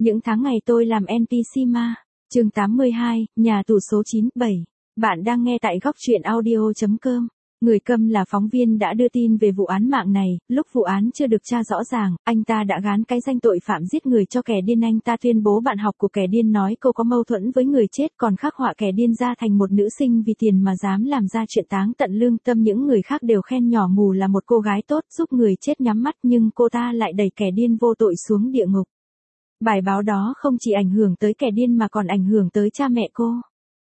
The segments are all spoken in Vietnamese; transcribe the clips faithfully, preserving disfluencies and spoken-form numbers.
Những tháng ngày tôi làm en pê xê ma. Chương tám mươi hai, nhà tù số chín, bảy. Bạn đang nghe tại góc truyện audio chấm com. Người Câm là phóng viên đã đưa tin về vụ án mạng này, lúc vụ án chưa được tra rõ ràng, anh ta đã gán cái danh tội phạm giết người cho kẻ điên. Anh ta tuyên bố bạn học của kẻ điên nói cô có mâu thuẫn với người chết, còn khắc họa kẻ điên ra thành một nữ sinh vì tiền mà dám làm ra chuyện táng tận lương tâm. Những người khác đều khen nhỏ mù là một cô gái tốt giúp người chết nhắm mắt, nhưng cô ta lại đẩy kẻ điên vô tội xuống địa ngục. Bài báo đó không chỉ ảnh hưởng tới kẻ điên mà còn ảnh hưởng tới cha mẹ cô.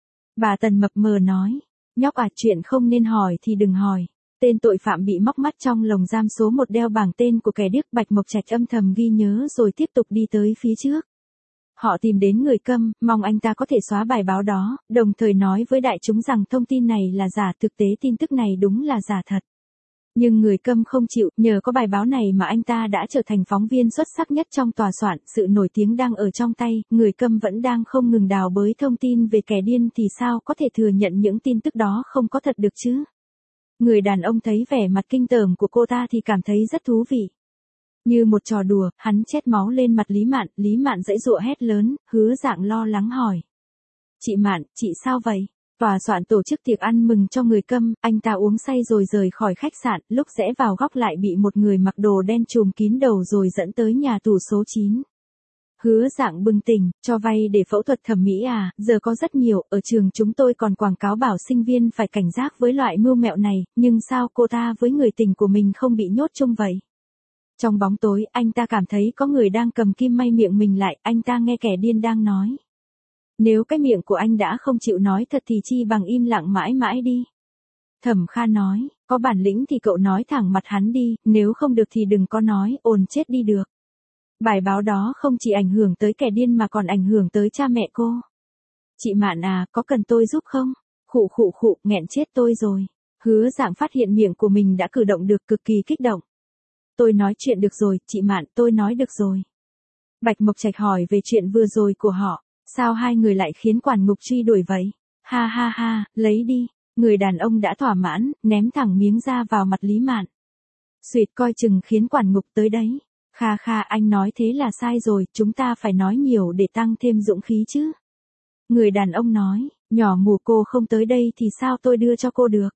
Bà Tần mập mờ nói, nhóc à, chuyện không nên hỏi thì đừng hỏi. Tên tội phạm bị móc mắt trong lồng giam số một đeo bảng tên của kẻ điếc. Bạch Mộc Trạch âm thầm ghi nhớ rồi tiếp tục đi tới phía trước. Họ tìm đến Người Câm, mong anh ta có thể xóa bài báo đó, đồng thời nói với đại chúng rằng thông tin này là giả. Thực tế tin tức này đúng là giả thật. Nhưng Người Câm không chịu, nhờ có bài báo này mà anh ta đã trở thành phóng viên xuất sắc nhất trong tòa soạn, sự nổi tiếng đang ở trong tay. Người Câm vẫn đang không ngừng đào bới thông tin về kẻ điên thì sao có thể thừa nhận những tin tức đó không có thật được chứ. Người đàn ông thấy vẻ mặt kinh tởm của cô ta thì cảm thấy rất thú vị. Như một trò đùa, hắn chét máu lên mặt Lý Mạn. Lý Mạn giãy giụa hét lớn, Hứa Dạng lo lắng hỏi. Chị Mạn, chị sao vậy? Tòa soạn tổ chức tiệc ăn mừng cho Người Câm, anh ta uống say rồi rời khỏi khách sạn, lúc rẽ vào góc lại bị một người mặc đồ đen trùm kín đầu rồi dẫn tới nhà tù số chín. Hứa Dạng bừng tỉnh, cho vay để phẫu thuật thẩm mỹ à, giờ có rất nhiều, ở trường chúng tôi còn quảng cáo bảo sinh viên phải cảnh giác với loại mưu mẹo này, nhưng sao cô ta với người tình của mình không bị nhốt chung vậy? Trong bóng tối, anh ta cảm thấy có người đang cầm kim may miệng mình lại, anh ta nghe kẻ điên đang nói. Nếu cái miệng của anh đã không chịu nói thật thì chi bằng im lặng mãi mãi đi. Thẩm Kha nói, có bản lĩnh thì cậu nói thẳng mặt hắn đi, nếu không được thì đừng có nói, ồn chết đi được. Bài báo đó không chỉ ảnh hưởng tới kẻ điên mà còn ảnh hưởng tới cha mẹ cô. Chị Mạn à, có cần tôi giúp không? Khụ khụ khụ, nghẹn chết tôi rồi. Hứa Dạng phát hiện miệng của mình đã cử động được, cực kỳ kích động. Tôi nói chuyện được rồi, chị Mạn, tôi nói được rồi. Bạch Mộc Trạch hỏi về chuyện vừa rồi của họ. Sao hai người lại khiến quản ngục truy đuổi vậy? Ha ha ha, lấy đi. Người đàn ông đã thỏa mãn, ném thẳng miếng da vào mặt Lý Mạn. Xuyệt, coi chừng khiến quản ngục tới đấy. Kha kha, anh nói thế là sai rồi, chúng ta phải nói nhiều để tăng thêm dũng khí chứ. Người đàn ông nói, nhỏ mù, cô không tới đây thì sao tôi đưa cho cô được?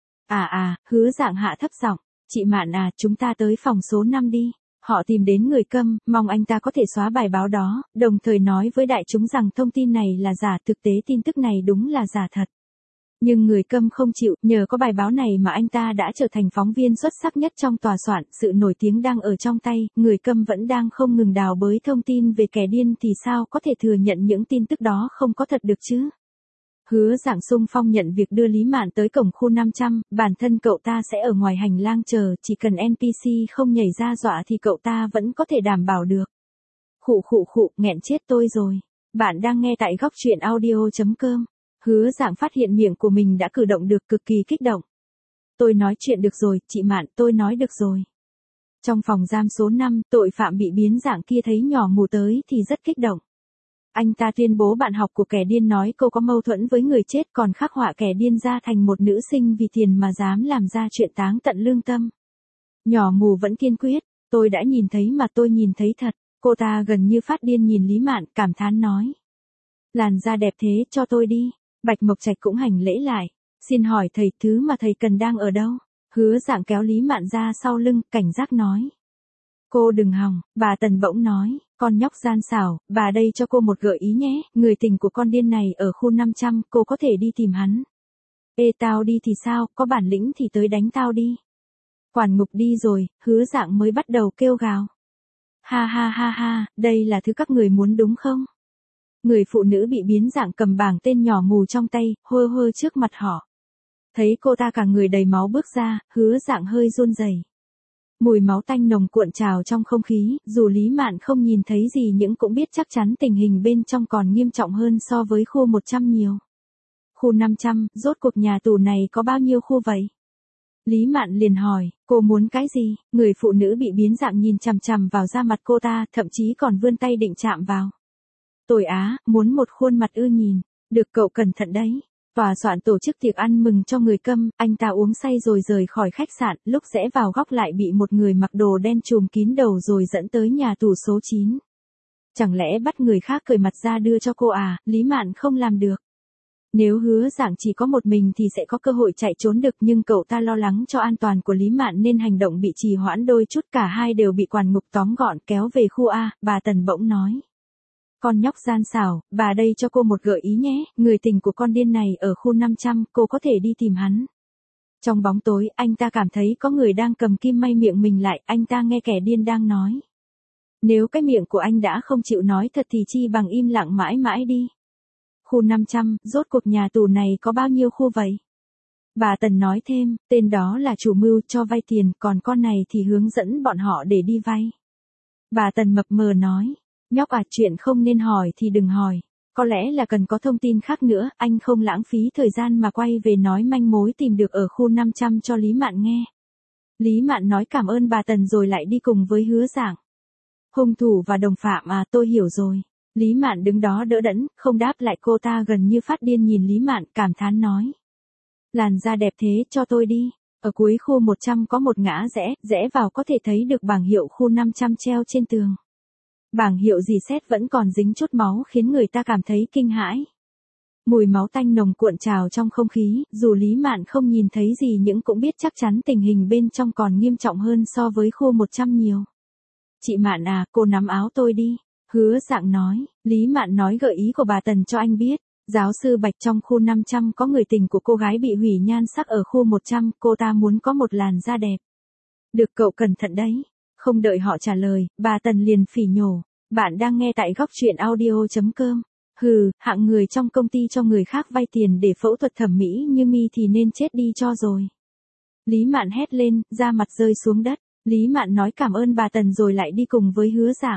À à, Hứa Dạng hạ thấp giọng, chị Mạn à, chúng ta tới phòng số năm đi. Họ tìm đến Người Câm, mong anh ta có thể xóa bài báo đó, đồng thời nói với đại chúng rằng thông tin này là giả. Thực tế tin tức này đúng là giả thật. Nhưng Người Câm không chịu, nhờ có bài báo này mà anh ta đã trở thành phóng viên xuất sắc nhất trong tòa soạn, sự nổi tiếng đang ở trong tay. Người Câm vẫn đang không ngừng đào bới thông tin về kẻ điên thì sao có thể thừa nhận những tin tức đó không có thật được chứ. Hứa Dạng xung phong nhận việc đưa Lý Mạn tới cổng khu năm trăm, bản thân cậu ta sẽ ở ngoài hành lang chờ, chỉ cần en pê xê không nhảy ra dọa thì cậu ta vẫn có thể đảm bảo được. Khụ khụ khụ, nghẹn chết tôi rồi. Bạn đang nghe tại góc truyện audio chấm com. Hứa Dạng phát hiện miệng của mình đã cử động được, cực kỳ kích động. Tôi nói chuyện được rồi, chị Mạn, tôi nói được rồi. Trong phòng giam số năm, tội phạm bị biến dạng kia thấy nhỏ mù tới thì rất kích động. Anh ta tuyên bố bạn học của kẻ điên nói cô có mâu thuẫn với người chết, còn khắc họa kẻ điên ra thành một nữ sinh vì tiền mà dám làm ra chuyện táng tận lương tâm. Nhỏ mù vẫn kiên quyết, tôi đã nhìn thấy mà tôi nhìn thấy thật. Cô ta gần như phát điên nhìn Lý Mạn, cảm thán nói. Làn da đẹp thế, cho tôi đi. Bạch Mộc Trạch cũng hành lễ lại. Xin hỏi thầy, thứ mà thầy cần đang ở đâu? Hứa Dạng kéo Lý Mạn ra sau lưng, cảnh giác nói. Cô đừng hòng, bà Tần bỗng nói, con nhóc gian xảo, bà đây cho cô một gợi ý nhé, người tình của con điên này ở khu năm trăm, cô có thể đi tìm hắn. Ê tao đi thì sao, có bản lĩnh thì tới đánh tao đi. Quản ngục đi rồi, Hứa Dạng mới bắt đầu kêu gào. Ha ha ha ha, đây là thứ các người muốn đúng không? Người phụ nữ bị biến dạng cầm bảng tên nhỏ mù trong tay, hơ hơ trước mặt họ. Thấy cô ta cả người đầy máu bước ra, Hứa Dạng hơi run rẩy. Mùi máu tanh nồng cuộn trào trong không khí, dù Lý Mạn không nhìn thấy gì nhưng cũng biết chắc chắn tình hình bên trong còn nghiêm trọng hơn so với khu một trăm nhiều. Khu năm trăm, rốt cuộc nhà tù này có bao nhiêu khu vậy? Lý Mạn liền hỏi, cô muốn cái gì? Người phụ nữ bị biến dạng nhìn chằm chằm vào da mặt cô ta, thậm chí còn vươn tay định chạm vào. Tôi á, muốn một khuôn mặt ưa nhìn. Được, cậu cẩn thận đấy. Tòa soạn tổ chức tiệc ăn mừng cho Người Câm, anh ta uống say rồi rời khỏi khách sạn, lúc rẽ vào góc lại bị một người mặc đồ đen trùm kín đầu rồi dẫn tới nhà tù số chín. Chẳng lẽ bắt người khác cởi mặt ra đưa cho cô à, Lý Mạn không làm được. Nếu Hứa Dạng chỉ có một mình thì sẽ có cơ hội chạy trốn được, nhưng cậu ta lo lắng cho an toàn của Lý Mạn nên hành động bị trì hoãn đôi chút, cả hai đều bị quản ngục tóm gọn kéo về khu A. Bà Tần bỗng nói. Con nhóc gian xảo, bà đây cho cô một gợi ý nhé, người tình của con điên này ở khu năm trăm, cô có thể đi tìm hắn. Trong bóng tối, anh ta cảm thấy có người đang cầm kim may miệng mình lại, anh ta nghe kẻ điên đang nói. Nếu cái miệng của anh đã không chịu nói thật thì chi bằng im lặng mãi mãi đi. Khu năm trăm, rốt cuộc nhà tù này có bao nhiêu khu vậy? Bà Tần nói thêm, tên đó là chủ mưu cho vay tiền, còn con này thì hướng dẫn bọn họ để đi vay. Bà Tần mập mờ nói, nhóc à, chuyện không nên hỏi thì đừng hỏi. Có lẽ là cần có thông tin khác nữa, anh không lãng phí thời gian mà quay về nói manh mối tìm được ở khu năm trăm cho Lý Mạn nghe. Lý Mạn nói cảm ơn bà Tần rồi lại đi cùng với Hứa Dạng. Hung thủ và đồng phạm à, tôi hiểu rồi. Lý Mạn đứng đó đỡ đẫn, không đáp lại, cô ta gần như phát điên nhìn Lý Mạn, cảm thán nói. Làn da đẹp thế, cho tôi đi. Ở cuối khu một trăm có một ngã rẽ, rẽ vào có thể thấy được bảng hiệu khu năm trăm treo trên tường. Bảng hiệu dì xét vẫn còn dính chút máu khiến người ta cảm thấy kinh hãi. Mùi máu tanh nồng cuộn trào trong không khí, dù Lý Mạn không nhìn thấy gì nhưng cũng biết chắc chắn tình hình bên trong còn nghiêm trọng hơn so với khu một trăm nhiều. Chị Mạn à, cô nắm áo tôi đi. Hứa Dạng nói, Lý Mạn nói gợi ý của bà Tần cho anh biết. Giáo sư Bạch, trong khu năm trăm có người tình của cô gái bị hủy nhan sắc ở khu một trăm, cô ta muốn có một làn da đẹp. Được, cậu cẩn thận đấy. Không đợi họ trả lời, bà Tần liền phỉ nhổ. Bạn đang nghe tại góc truyện audio chấm com. Hừ, hạng người trong công ty cho người khác vay tiền để phẫu thuật thẩm mỹ như mi thì nên chết đi cho rồi. Lý Mạn hét lên, da mặt rơi xuống đất. Lý Mạn nói cảm ơn bà Tần rồi lại đi cùng với Hứa Dạng.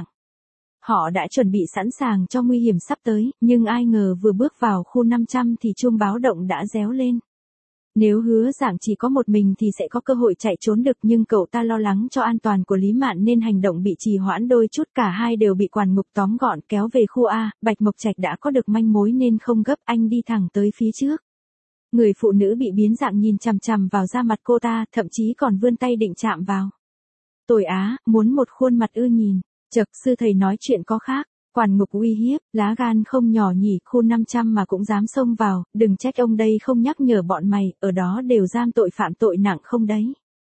Họ đã chuẩn bị sẵn sàng cho nguy hiểm sắp tới, nhưng ai ngờ vừa bước vào khu năm trăm thì chuông báo động đã réo lên. Nếu Hứa Dạng chỉ có một mình thì sẽ có cơ hội chạy trốn được, nhưng cậu ta lo lắng cho an toàn của Lý Mạn nên hành động bị trì hoãn đôi chút, cả hai đều bị quản ngục tóm gọn kéo về khu A. Bạch Mộc Trạch đã có được manh mối nên không gấp, anh đi thẳng tới phía trước. Người phụ nữ bị biến dạng nhìn chằm chằm vào da mặt cô ta, thậm chí còn vươn tay định chạm vào. Tội á, muốn một khuôn mặt ưa nhìn. Chậc, sư thầy nói chuyện có khác. Quản ngục uy hiếp, lá gan không nhỏ nhỉ, khu năm trăm mà cũng dám xông vào, đừng trách ông đây không nhắc nhở bọn mày, ở đó đều giam tội phạm tội nặng không đấy.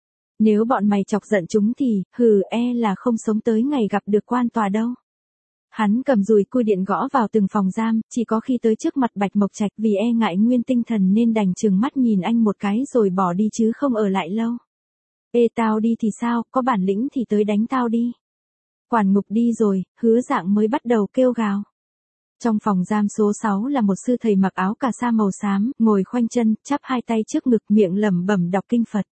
Nếu bọn mày chọc giận chúng thì, hừ, e là không sống tới ngày gặp được quan tòa đâu. Hắn cầm dùi cui điện gõ vào từng phòng giam, chỉ có khi tới trước mặt Bạch Mộc Trạch vì e ngại nguyên tinh thần nên đành trừng mắt nhìn anh một cái rồi bỏ đi chứ không ở lại lâu. Ê tao đi thì sao, có bản lĩnh thì tới đánh tao đi. Quản ngục đi rồi, Hứa Dạng mới bắt đầu kêu gào. Trong phòng giam số sáu là một sư thầy mặc áo cà sa màu xám, ngồi khoanh chân, chắp hai tay trước ngực, miệng lẩm bẩm đọc kinh Phật.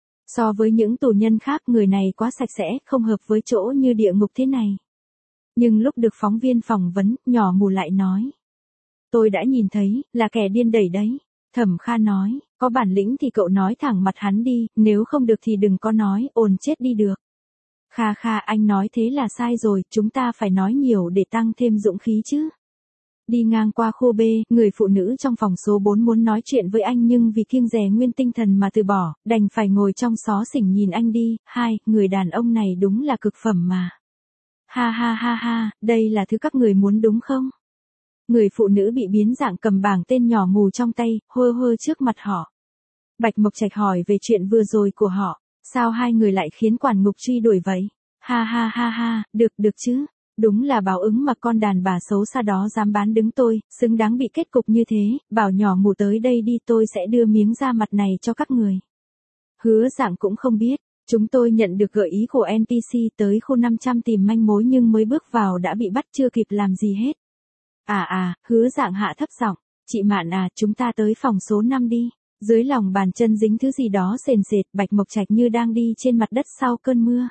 So với những tù nhân khác, người này quá sạch sẽ, không hợp với chỗ như địa ngục thế này. Nhưng lúc được phóng viên phỏng vấn, nhỏ mù lại nói. Tôi đã nhìn thấy, là kẻ điên đẩy đấy. Thẩm Kha nói, có bản lĩnh thì cậu nói thẳng mặt hắn đi, nếu không được thì đừng có nói, ồn chết đi được. Kha Kha, anh nói thế là sai rồi, chúng ta phải nói nhiều để tăng thêm dũng khí chứ. Đi ngang qua khu B, người phụ nữ trong phòng số bốn muốn nói chuyện với anh nhưng vì kiêng dè nguyên tinh thần mà từ bỏ, đành phải ngồi trong xó xỉnh nhìn anh đi. Hai, người đàn ông này đúng là cực phẩm mà. Ha ha ha ha, đây là thứ các người muốn đúng không? Người phụ nữ bị biến dạng cầm bảng tên nhỏ mù trong tay, hơ hơ trước mặt họ. Bạch Mộc Trạch hỏi về chuyện vừa rồi của họ. Sao hai người lại khiến quản ngục truy đuổi vậy? Ha ha ha ha, được được chứ. Đúng là báo ứng mà con đàn bà xấu xa đó dám bán đứng tôi, xứng đáng bị kết cục như thế, bảo nhỏ mù tới đây đi, tôi sẽ đưa miếng da mặt này cho các người. Hứa Dạng cũng không biết, chúng tôi nhận được gợi ý của en pê xê tới khu năm trăm tìm manh mối nhưng mới bước vào đã bị bắt chưa kịp làm gì hết. À à, Hứa Dạng hạ thấp giọng, chị Mạn à, chúng ta tới phòng số năm đi. Dưới lòng bàn chân dính thứ gì đó sền sệt, Bạch Mộc Trạch như đang đi trên mặt đất sau cơn mưa.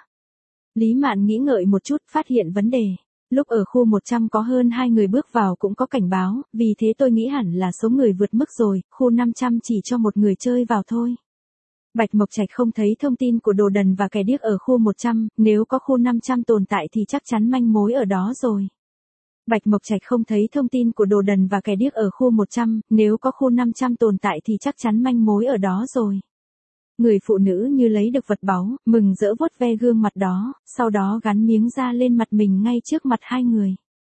Lý Mạn nghĩ ngợi một chút, phát hiện vấn đề. Lúc ở khu một trăm có hơn hai người bước vào cũng có cảnh báo, vì thế tôi nghĩ hẳn là số người vượt mức rồi, khu năm trăm chỉ cho một người chơi vào thôi. Bạch Mộc Trạch không thấy thông tin của đồ đần và kẻ điếc ở khu một trăm, nếu có khu năm trăm tồn tại thì chắc chắn manh mối ở đó rồi. Bạch Mộc Trạch không thấy thông tin của đồ đần và kẻ điếc ở khu một trăm, nếu có khu năm trăm tồn tại thì chắc chắn manh mối ở đó rồi. Người phụ nữ như lấy được vật báu, mừng rỡ vuốt ve gương mặt đó, sau đó gắn miếng da lên mặt mình ngay trước mặt hai người.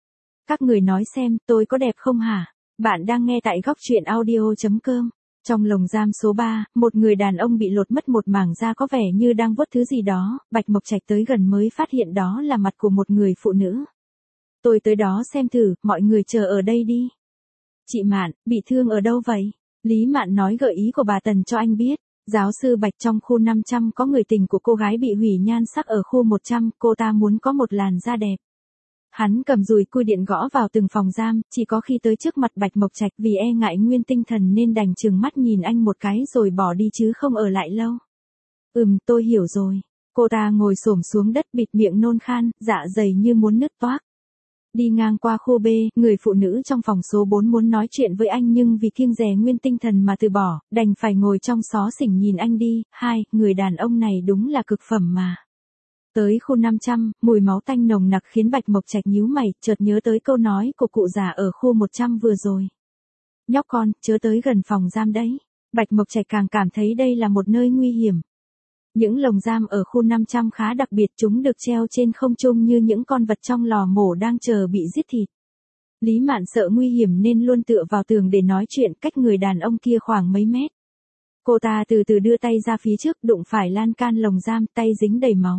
Các người nói xem, tôi có đẹp không hả? Bạn đang nghe tại góc truyện audio.com. Trong lồng giam số ba, một người đàn ông bị lột mất một mảng da có vẻ như đang vuốt thứ gì đó, Bạch Mộc Trạch tới gần mới phát hiện đó là mặt của một người phụ nữ. Tôi tới đó xem thử, mọi người chờ ở đây đi. Chị Mạn, bị thương ở đâu vậy? Lý Mạn nói gợi ý của bà Tần cho anh biết. Giáo sư Bạch, trong khu năm trăm có người tình của cô gái bị hủy nhan sắc ở khu một trăm, cô ta muốn có một làn da đẹp. Hắn cầm dùi cui điện gõ vào từng phòng giam, chỉ có khi tới trước mặt Bạch Mộc Trạch vì e ngại nguyên tinh thần nên đành trừng mắt nhìn anh một cái rồi bỏ đi chứ không ở lại lâu. Ừm, tôi hiểu rồi. Cô ta ngồi xổm xuống đất bịt miệng nôn khan, dạ dày như muốn nứt toác. Đi ngang qua khu B, người phụ nữ trong phòng số bốn muốn nói chuyện với anh nhưng vì kiêng dè nguyên tinh thần mà từ bỏ, đành phải ngồi trong xó xỉnh nhìn anh đi. Hai, người đàn ông này đúng là cực phẩm mà. Tới khu năm trăm, mùi máu tanh nồng nặc khiến Bạch Mộc Trạch nhíu mày, chợt nhớ tới câu nói của cụ già ở khu một trăm vừa rồi. Nhóc con, chớ tới gần phòng giam đấy. Bạch Mộc Trạch càng cảm thấy đây là một nơi nguy hiểm. Những lồng giam ở khu năm trăm khá đặc biệt, chúng được treo trên không trung như những con vật trong lò mổ đang chờ bị giết thịt. Lý Mạn sợ nguy hiểm nên luôn tựa vào tường để nói chuyện, cách người đàn ông kia khoảng mấy mét. Cô ta từ từ đưa tay ra phía trước, đụng phải lan can lồng giam, tay dính đầy máu.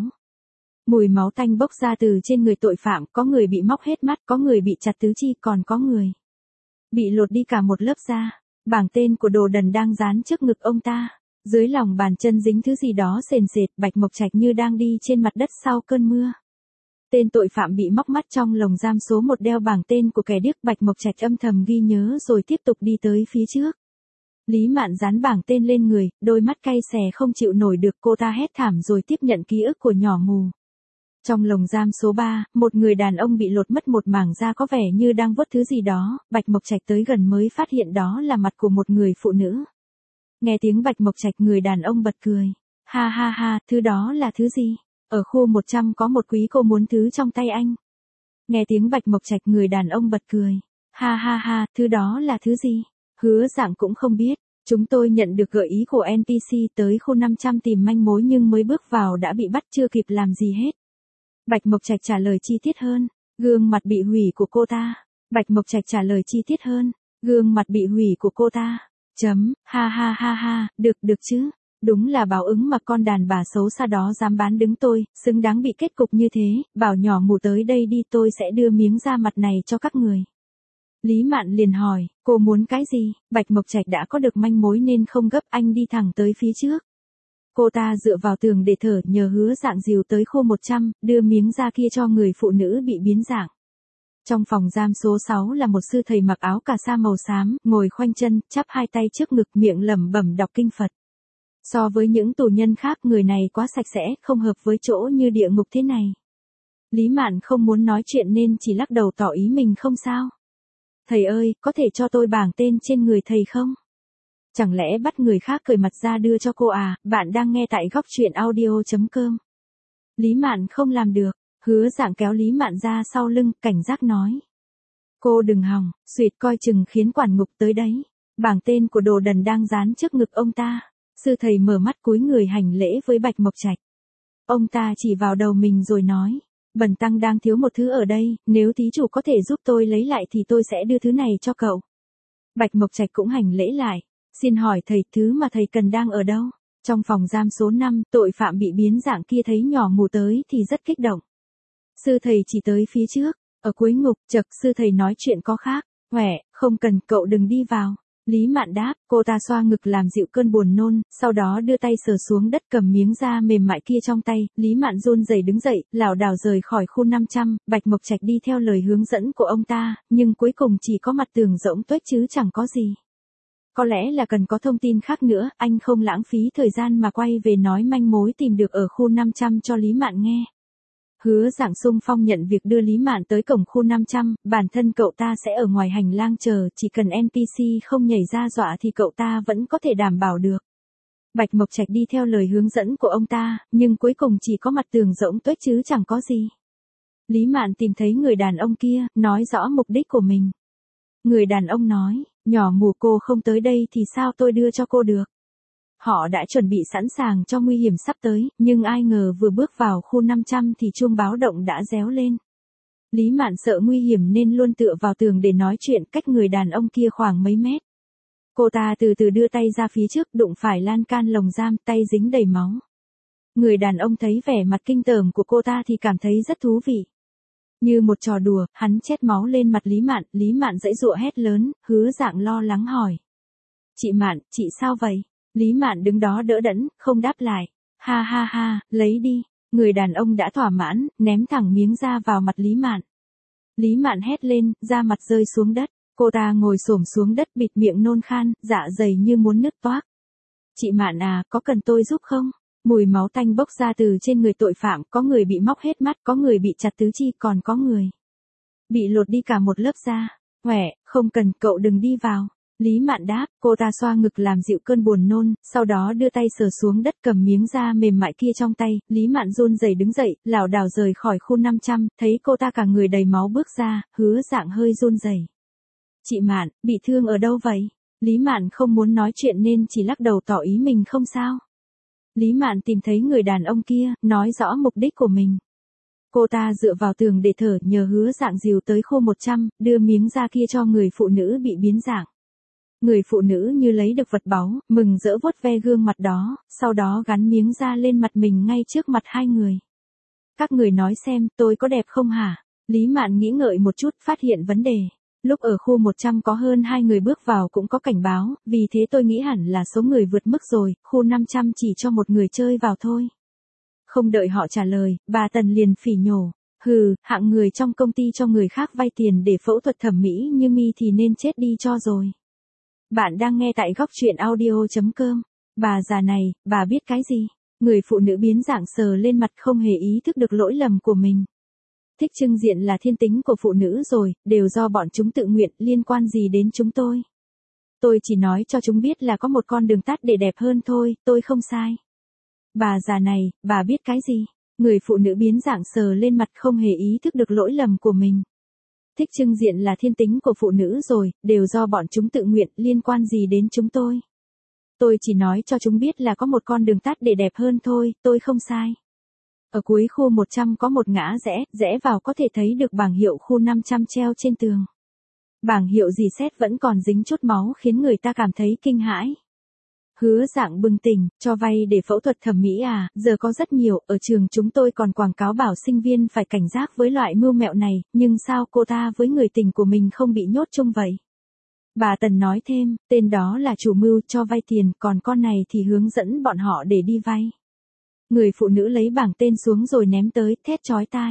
Mùi máu tanh bốc ra từ trên người tội phạm, có người bị móc hết mắt, có người bị chặt tứ chi, còn có người bị lột đi cả một lớp da. Bảng tên của Đồ Đần đang dán trước ngực ông ta. Dưới lòng bàn chân dính thứ gì đó sền sệt, Bạch Mộc Trạch như đang đi trên mặt đất sau cơn mưa. Tên tội phạm bị móc mắt trong lồng giam số một đeo bảng tên của kẻ điếc, Bạch Mộc Trạch âm thầm ghi nhớ rồi tiếp tục đi tới phía trước. Lý Mạn dán bảng tên lên người, đôi mắt cay xè không chịu nổi được, cô ta hét thảm rồi tiếp nhận ký ức của nhỏ mù. Trong lồng giam số ba, một người đàn ông bị lột mất một mảng da có vẻ như đang vuốt thứ gì đó, Bạch Mộc Trạch tới gần mới phát hiện đó là mặt của một người phụ nữ. Nghe tiếng Bạch Mộc Trạch, người đàn ông bật cười. Ha ha ha, thứ đó là thứ gì? Ở khu một trăm có một quý cô muốn thứ trong tay anh. Nghe tiếng Bạch Mộc Trạch, người đàn ông bật cười. Ha ha ha, thứ đó là thứ gì? Hứa Dạng cũng không biết. Chúng tôi nhận được gợi ý của en pê xê tới khu năm trăm tìm manh mối nhưng mới bước vào đã bị bắt, chưa kịp làm gì hết. Bạch Mộc Trạch trả lời chi tiết hơn. Gương mặt bị hủy của cô ta. Bạch Mộc Trạch trả lời chi tiết hơn. Gương mặt bị hủy của cô ta. Chấm, ha ha ha ha, được được chứ. Đúng là báo ứng mà con đàn bà xấu xa đó dám bán đứng tôi, xứng đáng bị kết cục như thế, bảo nhỏ mù tới đây đi, tôi sẽ đưa miếng da mặt này cho các người. Lý Mạn liền hỏi, cô muốn cái gì? Bạch Mộc Trạch đã có được manh mối nên không gấp, anh đi thẳng tới phía trước. Cô ta dựa vào tường để thở, nhờ Hứa Dạng dìu tới khu một trăm, đưa miếng da kia cho người phụ nữ bị biến dạng. Trong phòng giam số sáu là một sư thầy mặc áo cà sa màu xám, ngồi khoanh chân, chắp hai tay trước ngực, miệng lẩm bẩm đọc kinh Phật. So với những tù nhân khác, người này quá sạch sẽ, không hợp với chỗ như địa ngục thế này. Lý Mạn không muốn nói chuyện nên chỉ lắc đầu tỏ ý mình không sao. Thầy ơi, có thể cho tôi bảng tên trên người thầy không? Chẳng lẽ bắt người khác cởi mặt ra đưa cho cô à? Bạn đang nghe tại góc truyện audio.com. Lý Mạn không làm được. Hứa Dạng kéo Lý Mạn ra sau lưng, cảnh giác nói. Cô đừng hòng, suýt coi chừng khiến quản ngục tới đấy. Bảng tên của Đồ Đần đang dán trước ngực ông ta. Sư thầy mở mắt cúi người hành lễ với Bạch Mộc Trạch. Ông ta chỉ vào đầu mình rồi nói. Bần tăng đang thiếu một thứ ở đây, nếu thí chủ có thể giúp tôi lấy lại thì tôi sẽ đưa thứ này cho cậu. Bạch Mộc Trạch cũng hành lễ lại. Xin hỏi thầy, thứ mà thầy cần đang ở đâu? Trong phòng giam số năm, tội phạm bị biến dạng kia thấy nhỏ mù tới thì rất kích động. Sư thầy chỉ tới phía trước, ở cuối ngục, chậc, sư thầy nói chuyện có khác. Huệ, không cần, cậu đừng đi vào. Lý Mạn đáp, cô ta xoa ngực làm dịu cơn buồn nôn, sau đó đưa tay sờ xuống đất cầm miếng da mềm mại kia trong tay. Lý Mạn run rẩy đứng dậy, lảo đảo rời khỏi khu năm trăm, Bạch Mộc Trạch đi theo lời hướng dẫn của ông ta, nhưng cuối cùng chỉ có mặt tường rỗng tuếch chứ chẳng có gì. Có lẽ là cần có thông tin khác nữa, anh không lãng phí thời gian mà quay về nói manh mối tìm được ở khu năm trăm cho Lý Mạn nghe. Hứa Dạng xung phong nhận việc đưa Lý Mạn tới cổng khu năm trăm, bản thân cậu ta sẽ ở ngoài hành lang chờ, chỉ cần en pê xê không nhảy ra dọa thì cậu ta vẫn có thể đảm bảo được. Bạch Mộc Trạch đi theo lời hướng dẫn của ông ta, nhưng cuối cùng chỉ có mặt tường rỗng tuếch chứ chẳng có gì. Lý Mạn tìm thấy người đàn ông kia, nói rõ mục đích của mình. Người đàn ông nói, nhỏ mù, cô không tới đây thì sao tôi đưa cho cô được. Họ đã chuẩn bị sẵn sàng cho nguy hiểm sắp tới, nhưng ai ngờ vừa bước vào khu năm trăm thì chuông báo động đã réo lên. Lý Mạn sợ nguy hiểm nên luôn tựa vào tường để nói chuyện, cách người đàn ông kia khoảng mấy mét. Cô ta từ từ đưa tay ra phía trước, đụng phải lan can lồng giam, tay dính đầy máu. Người đàn ông thấy vẻ mặt kinh tởm của cô ta thì cảm thấy rất thú vị. Như một trò đùa, hắn chét máu lên mặt Lý Mạn, Lý Mạn giãy giụa hét lớn, Hứa Dạng lo lắng hỏi. Chị Mạn, chị sao vậy? Lý Mạn đứng đó đỡ đẫn, không đáp lại. Ha ha ha, lấy đi. Người đàn ông đã thỏa mãn, ném thẳng miếng da vào mặt Lý Mạn. Lý Mạn hét lên, da mặt rơi xuống đất. Cô ta ngồi xổm xuống đất bịt miệng nôn khan, dạ dày như muốn nứt toác. Chị Mạn à, có cần tôi giúp không? Mùi máu tanh bốc ra từ trên người tội phạm, có người bị móc hết mắt, có người bị chặt tứ chi, còn có người bị lột đi cả một lớp da. Huệ, không cần, cậu đừng đi vào. Lý Mạn đáp, cô ta xoa ngực làm dịu cơn buồn nôn, sau đó đưa tay sờ xuống đất cầm miếng da mềm mại kia trong tay. Lý Mạn run rẩy đứng dậy, lảo đảo rời khỏi khu năm trăm, thấy cô ta cả người đầy máu bước ra, Hứa Dạng hơi run rẩy. Chị Mạn, bị thương ở đâu vậy? Lý Mạn không muốn nói chuyện nên chỉ lắc đầu tỏ ý mình không sao. Lý Mạn tìm thấy người đàn ông kia, nói rõ mục đích của mình. Cô ta dựa vào tường để thở, nhờ Hứa Dạng dìu tới khu một trăm, đưa miếng da kia cho người phụ nữ bị biến dạng. Người phụ nữ như lấy được vật báu, mừng rỡ vuốt ve gương mặt đó, sau đó gắn miếng da lên mặt mình ngay trước mặt hai người. Các người nói xem, tôi có đẹp không hả? Lý Mạn nghĩ ngợi một chút, phát hiện vấn đề. Lúc ở khu một trăm có hơn hai người bước vào cũng có cảnh báo, vì thế tôi nghĩ hẳn là số người vượt mức rồi, khu năm trăm chỉ cho một người chơi vào thôi. Không đợi họ trả lời, bà Tần liền phỉ nhổ. Hừ, hạng người trong công ty cho người khác vay tiền để phẫu thuật thẩm mỹ như mi thì nên chết đi cho rồi. Bạn đang nghe tại góc truyện audio chấm com. Bà già này, bà biết cái gì? Người phụ nữ biến dạng sờ lên mặt không hề ý thức được lỗi lầm của mình. Thích trưng diện là thiên tính của phụ nữ rồi, đều do bọn chúng tự nguyện, liên quan gì đến chúng tôi. Tôi chỉ nói cho chúng biết là có một con đường tắt để đẹp hơn thôi, tôi không sai. Bà già này, bà biết cái gì? Người phụ nữ biến dạng sờ lên mặt không hề ý thức được lỗi lầm của mình. Thích trưng diện là thiên tính của phụ nữ rồi, đều do bọn chúng tự nguyện, liên quan gì đến chúng tôi. Tôi chỉ nói cho chúng biết là có một con đường tắt để đẹp hơn thôi, tôi không sai. Ở cuối khu một trăm có một ngã rẽ, rẽ vào có thể thấy được bảng hiệu khu năm trăm treo trên tường. Bảng hiệu dì xét vẫn còn dính chút máu khiến người ta cảm thấy kinh hãi. Hứa Dạng bừng tỉnh, cho vay để phẫu thuật thẩm mỹ à, giờ có rất nhiều, ở trường chúng tôi còn quảng cáo bảo sinh viên phải cảnh giác với loại mưu mẹo này, nhưng sao cô ta với người tình của mình không bị nhốt chung vậy? Bà Tần nói thêm, tên đó là chủ mưu cho vay tiền, còn con này thì hướng dẫn bọn họ để đi vay. Người phụ nữ lấy bảng tên xuống rồi ném tới, thét chói tai.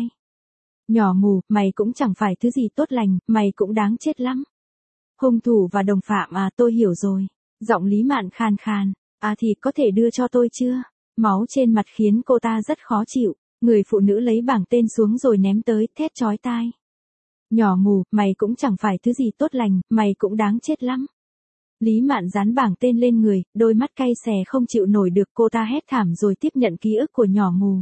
Nhỏ mù, mày cũng chẳng phải thứ gì tốt lành, mày cũng đáng chết lắm. Hung thủ và đồng phạm à, tôi hiểu rồi. Giọng Lý Mạn khàn khàn, à thì có thể đưa cho tôi chưa? Máu trên mặt khiến cô ta rất khó chịu. Người phụ nữ lấy bảng tên xuống rồi ném tới, thét chói tai. Nhỏ mù, mày cũng chẳng phải thứ gì tốt lành, mày cũng đáng chết lắm. Lý Mạn dán bảng tên lên người, đôi mắt cay xè không chịu nổi được, cô ta hét thảm rồi tiếp nhận ký ức của nhỏ mù.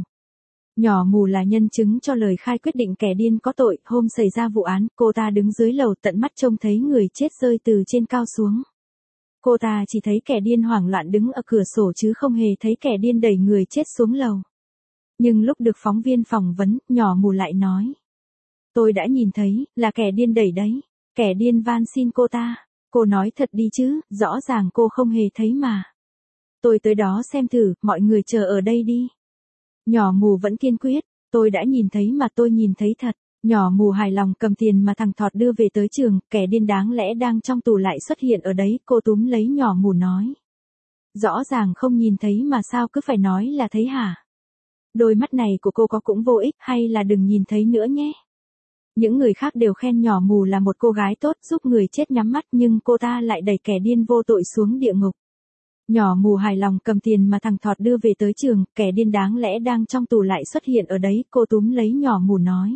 Nhỏ mù là nhân chứng cho lời khai quyết định kẻ điên có tội, hôm xảy ra vụ án, cô ta đứng dưới lầu tận mắt trông thấy người chết rơi từ trên cao xuống. Cô ta chỉ thấy kẻ điên hoảng loạn đứng ở cửa sổ chứ không hề thấy kẻ điên đẩy người chết xuống lầu. Nhưng lúc được phóng viên phỏng vấn, nhỏ mù lại nói. Tôi đã nhìn thấy, là kẻ điên đẩy đấy. Kẻ điên van xin cô ta. Cô nói thật đi chứ, rõ ràng cô không hề thấy mà. Tôi tới đó xem thử, mọi người chờ ở đây đi. Nhỏ mù vẫn kiên quyết, tôi đã nhìn thấy mà tôi nhìn thấy thật. Nhỏ mù hài lòng cầm tiền mà thằng Thọt đưa về tới trường, kẻ điên đáng lẽ đang trong tù lại xuất hiện ở đấy, cô túm lấy nhỏ mù nói. Rõ ràng không nhìn thấy mà sao cứ phải nói là thấy hả? Đôi mắt này của cô có cũng vô ích, hay là đừng nhìn thấy nữa nhé. Những người khác đều khen nhỏ mù là một cô gái tốt giúp người chết nhắm mắt, nhưng cô ta lại đẩy kẻ điên vô tội xuống địa ngục. Nhỏ mù hài lòng cầm tiền mà thằng Thọt đưa về tới trường, kẻ điên đáng lẽ đang trong tù lại xuất hiện ở đấy, cô túm lấy nhỏ mù nói.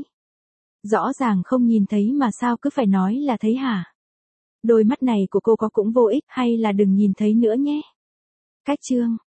Rõ ràng không nhìn thấy mà sao cứ phải nói là thấy hả? Đôi mắt này của cô có cũng vô ích, hay là đừng nhìn thấy nữa nhé. Cách chương